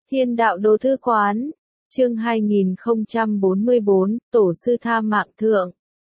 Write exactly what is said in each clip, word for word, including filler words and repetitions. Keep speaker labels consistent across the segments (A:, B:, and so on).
A: Thiên đạo đồ thư quán, chương hai nghìn không trăm bốn mươi bốn, tổ sư tha mạng thượng.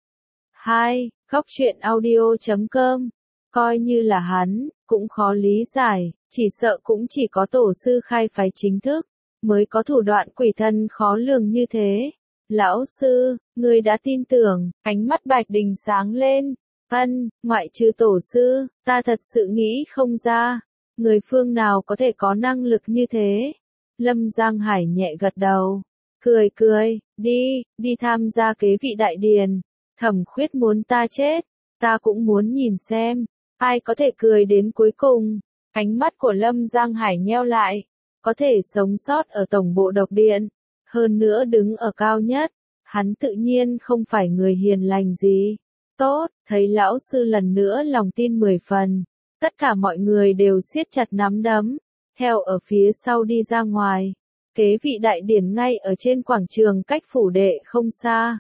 A: hai. Góc truyện audio chấm com, coi như là hắn, cũng khó lý giải, chỉ sợ cũng chỉ có tổ sư khai phái chính thức, mới có thủ đoạn quỷ thần khó lường như thế. Lão sư, ngươi đã tin tưởng, ánh mắt Bạch Đình sáng lên, ân, ngoại trừ tổ sư, ta thật sự nghĩ không ra, người phương nào có thể có năng lực như thế. Lâm Giang Hải nhẹ gật đầu, cười cười, đi, đi tham gia kế vị đại điền. Thẩm Khuyết muốn ta chết, ta cũng muốn nhìn xem, ai có thể cười đến cuối cùng. Ánh mắt của Lâm Giang Hải nheo lại, có thể sống sót ở tổng bộ độc điện, hơn nữa đứng ở cao nhất, hắn tự nhiên không phải người hiền lành gì. Tốt, thấy lão sư lần nữa lòng tin mười phần, tất cả mọi người đều siết chặt nắm đấm, theo ở phía sau đi ra ngoài. Kế vị đại điển ngay ở trên quảng trường cách phủ đệ không xa.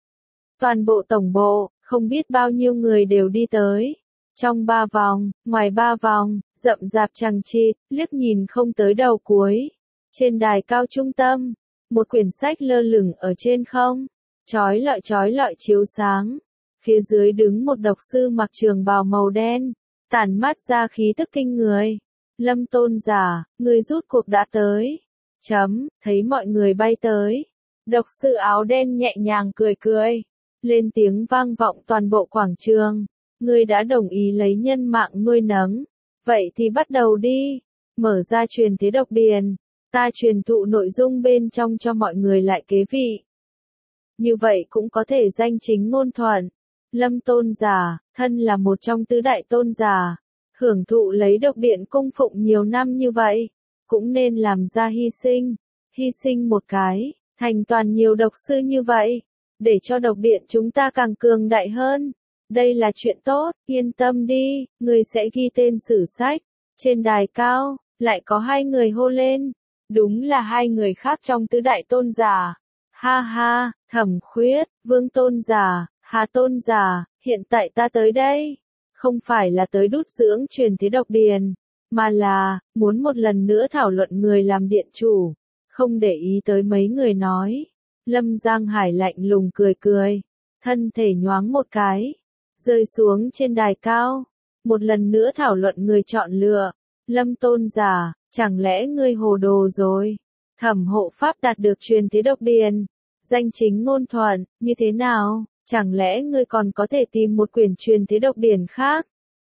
A: Toàn bộ tổng bộ, không biết bao nhiêu người đều đi tới. Trong ba vòng, ngoài ba vòng, rậm rạp chằng chịt, liếc nhìn không tới đầu cuối. Trên đài cao trung tâm, một quyển sách lơ lửng ở trên không, chói lọi chói lọi chiếu sáng. Phía dưới đứng một độc sư mặc trường bào màu đen, tản mát ra khí tức kinh người. Lâm Tôn giả, người rút cuộc đã tới. Chấm, thấy mọi người bay tới. Độc sư áo đen nhẹ nhàng cười cười. Lên tiếng vang vọng toàn bộ quảng trường. Ngươi đã đồng ý lấy nhân mạng nuôi nấng. Vậy thì bắt đầu đi. Mở ra truyền thế độc điền. Ta truyền thụ nội dung bên trong cho mọi người lại kế vị. Như vậy cũng có thể danh chính ngôn thuận. Lâm Tôn giả, thân là một trong tứ đại tôn giả. Hưởng thụ lấy độc điện cung phụng nhiều năm như vậy. Cũng nên làm ra hy sinh. Hy sinh một cái, thành toàn nhiều độc sư như vậy. Để cho độc điện chúng ta càng cường đại hơn. Đây là chuyện tốt, yên tâm đi, người sẽ ghi tên sử sách. Trên đài cao, lại có hai người hô lên. Đúng là hai người khác trong tứ đại tôn giả. Ha ha, Thẩm Khuyết, Vương Tôn giả, Hà Tôn giả, hiện tại ta tới đây. Không phải là tới đút dưỡng truyền thế độc điền, mà là, muốn một lần nữa thảo luận người làm điện chủ. Không để ý tới mấy người nói. Lâm Giang Hải lạnh lùng cười cười, thân thể nhoáng một cái, rơi xuống trên đài cao. Một lần nữa thảo luận người chọn lựa. Lâm Tôn giả, chẳng lẽ ngươi hồ đồ rồi? Thẩm hộ pháp đạt được truyền thế độc điền, danh chính ngôn thuận, như thế nào? Chẳng lẽ ngươi còn có thể tìm một quyển truyền thế độc điển khác?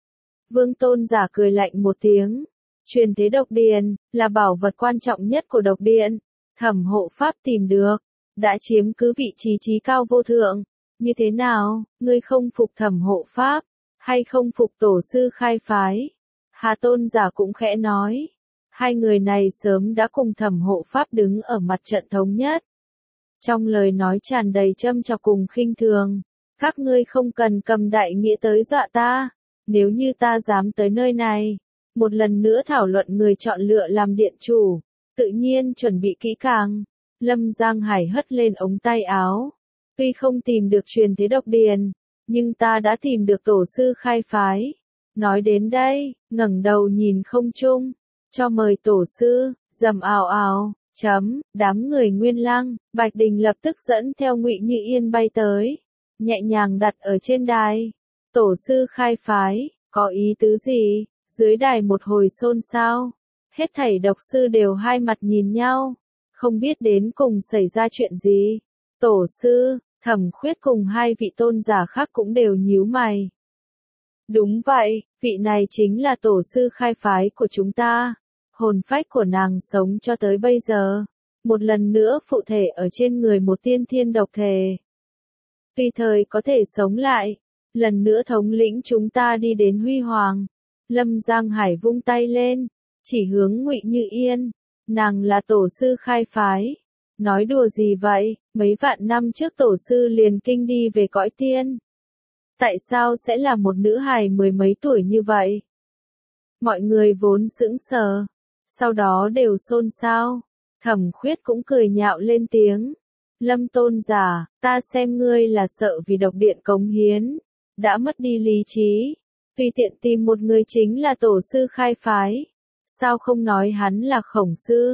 A: Vương Tôn giả cười lạnh một tiếng. Truyền thế độc điền, là bảo vật quan trọng nhất của độc điện. Thẩm hộ pháp tìm được, đã chiếm cứ vị trí trí cao vô thượng. Như thế nào, ngươi không phục thẩm hộ pháp, hay không phục tổ sư khai phái? Hà Tôn giả cũng khẽ nói. Hai người này sớm đã cùng thẩm hộ pháp đứng ở mặt trận thống nhất. Trong lời nói tràn đầy châm chọc cùng khinh thường. Các ngươi không cần cầm đại nghĩa tới dọa ta. Nếu như ta dám tới nơi này, một lần nữa thảo luận người chọn lựa làm điện chủ, tự nhiên chuẩn bị kỹ càng. Lâm Giang Hải hất lên ống tay áo. Tuy không tìm được truyền thế độc điền, nhưng ta đã tìm được tổ sư khai phái. Nói đến đây, ngẩng đầu nhìn không trung, cho mời tổ sư, rầm ào ào. Chấm, đám người Nguyên Lăng, Bạch Đình lập tức dẫn theo Ngụy Như Yên bay tới, nhẹ nhàng đặt ở trên đài. Tổ sư khai phái, có ý tứ gì? Dưới đài một hồi xôn xao, hết thảy độc sư đều hai mặt nhìn nhau, không biết đến cùng xảy ra chuyện gì. Tổ sư, Thẩm Khuyết cùng hai vị tôn giả khác cũng đều nhíu mày. Đúng vậy, vị này chính là tổ sư khai phái của chúng ta. Hồn phách của nàng sống cho tới bây giờ, một lần nữa phụ thể ở trên người một tiên thiên độc thể. Tùy thời có thể sống lại, lần nữa thống lĩnh chúng ta đi đến huy hoàng. Lâm Giang Hải vung tay lên, chỉ hướng Ngụy Như Yên. Nàng là tổ sư khai phái. Nói đùa gì vậy, mấy vạn năm trước tổ sư liền kinh đi về cõi tiên. Tại sao sẽ là một nữ hài mười mấy tuổi như vậy? Mọi người vốn sững sờ, sau đó đều xôn xao. Thẩm Khuyết cũng cười nhạo lên tiếng. Lâm Tôn giả, ta xem ngươi là sợ vì độc điện cống hiến, đã mất đi lý trí. Tùy tiện tìm một người chính là tổ sư khai phái. Sao không nói hắn là khổng sư?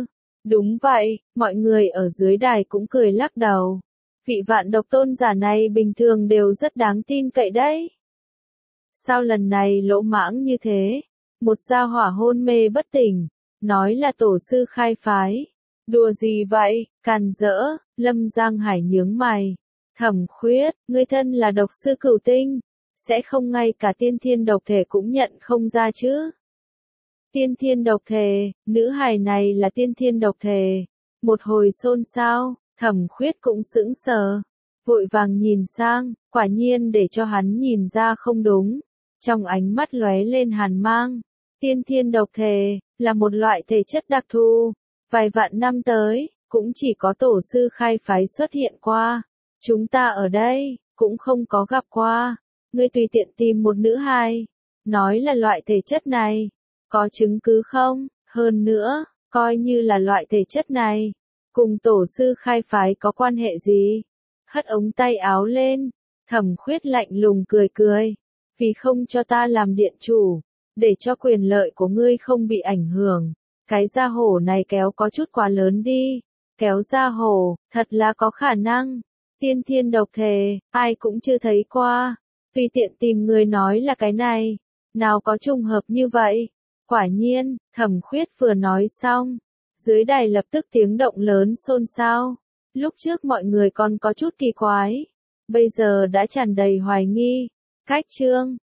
A: Đúng vậy, mọi người ở dưới đài cũng cười lắc đầu. Vị vạn độc tôn giả này bình thường đều rất đáng tin cậy đấy. Sao lần này lỗ mãng như thế? Một gia hỏa hôn mê bất tỉnh, nói là tổ sư khai phái. Đùa gì vậy, càn rỡ, Lâm Giang Hải nhướng mày. Thẩm Khuyết, ngươi thân là độc sư cửu tinh, sẽ không ngay cả tiên thiên độc thể cũng nhận không ra chứ? Tiên thiên độc thể, nữ hài này là tiên thiên độc thể. Một hồi xôn xao, Thẩm Khuyết cũng sững sờ, vội vàng nhìn sang, quả nhiên để cho hắn nhìn ra không đúng. Trong ánh mắt lóe lên hàn mang, tiên thiên độc thể, là một loại thể chất đặc thù. Vài vạn năm tới, cũng chỉ có tổ sư khai phái xuất hiện qua. Chúng ta ở đây, cũng không có gặp qua. Ngươi tùy tiện tìm một nữ hài, nói là loại thể chất này. Có chứng cứ không? Hơn nữa, coi như là loại thể chất này, cùng tổ sư khai phái có quan hệ gì? Hất ống tay áo lên, Thẩm Khuyết lạnh lùng cười cười. Vì không cho ta làm điện chủ, để cho quyền lợi của ngươi không bị ảnh hưởng. Cái gia hổ này kéo có chút quá lớn đi. Kéo gia hổ, thật là có khả năng. Tiên thiên độc thể, ai cũng chưa thấy qua. Tùy tiện tìm người nói là cái này. Nào có trùng hợp như vậy? Quả nhiên, Thẩm Khuyết vừa nói xong, dưới đài lập tức tiếng động lớn xôn xao. Lúc trước mọi người còn có chút kỳ quái, bây giờ đã tràn đầy hoài nghi. Cách chương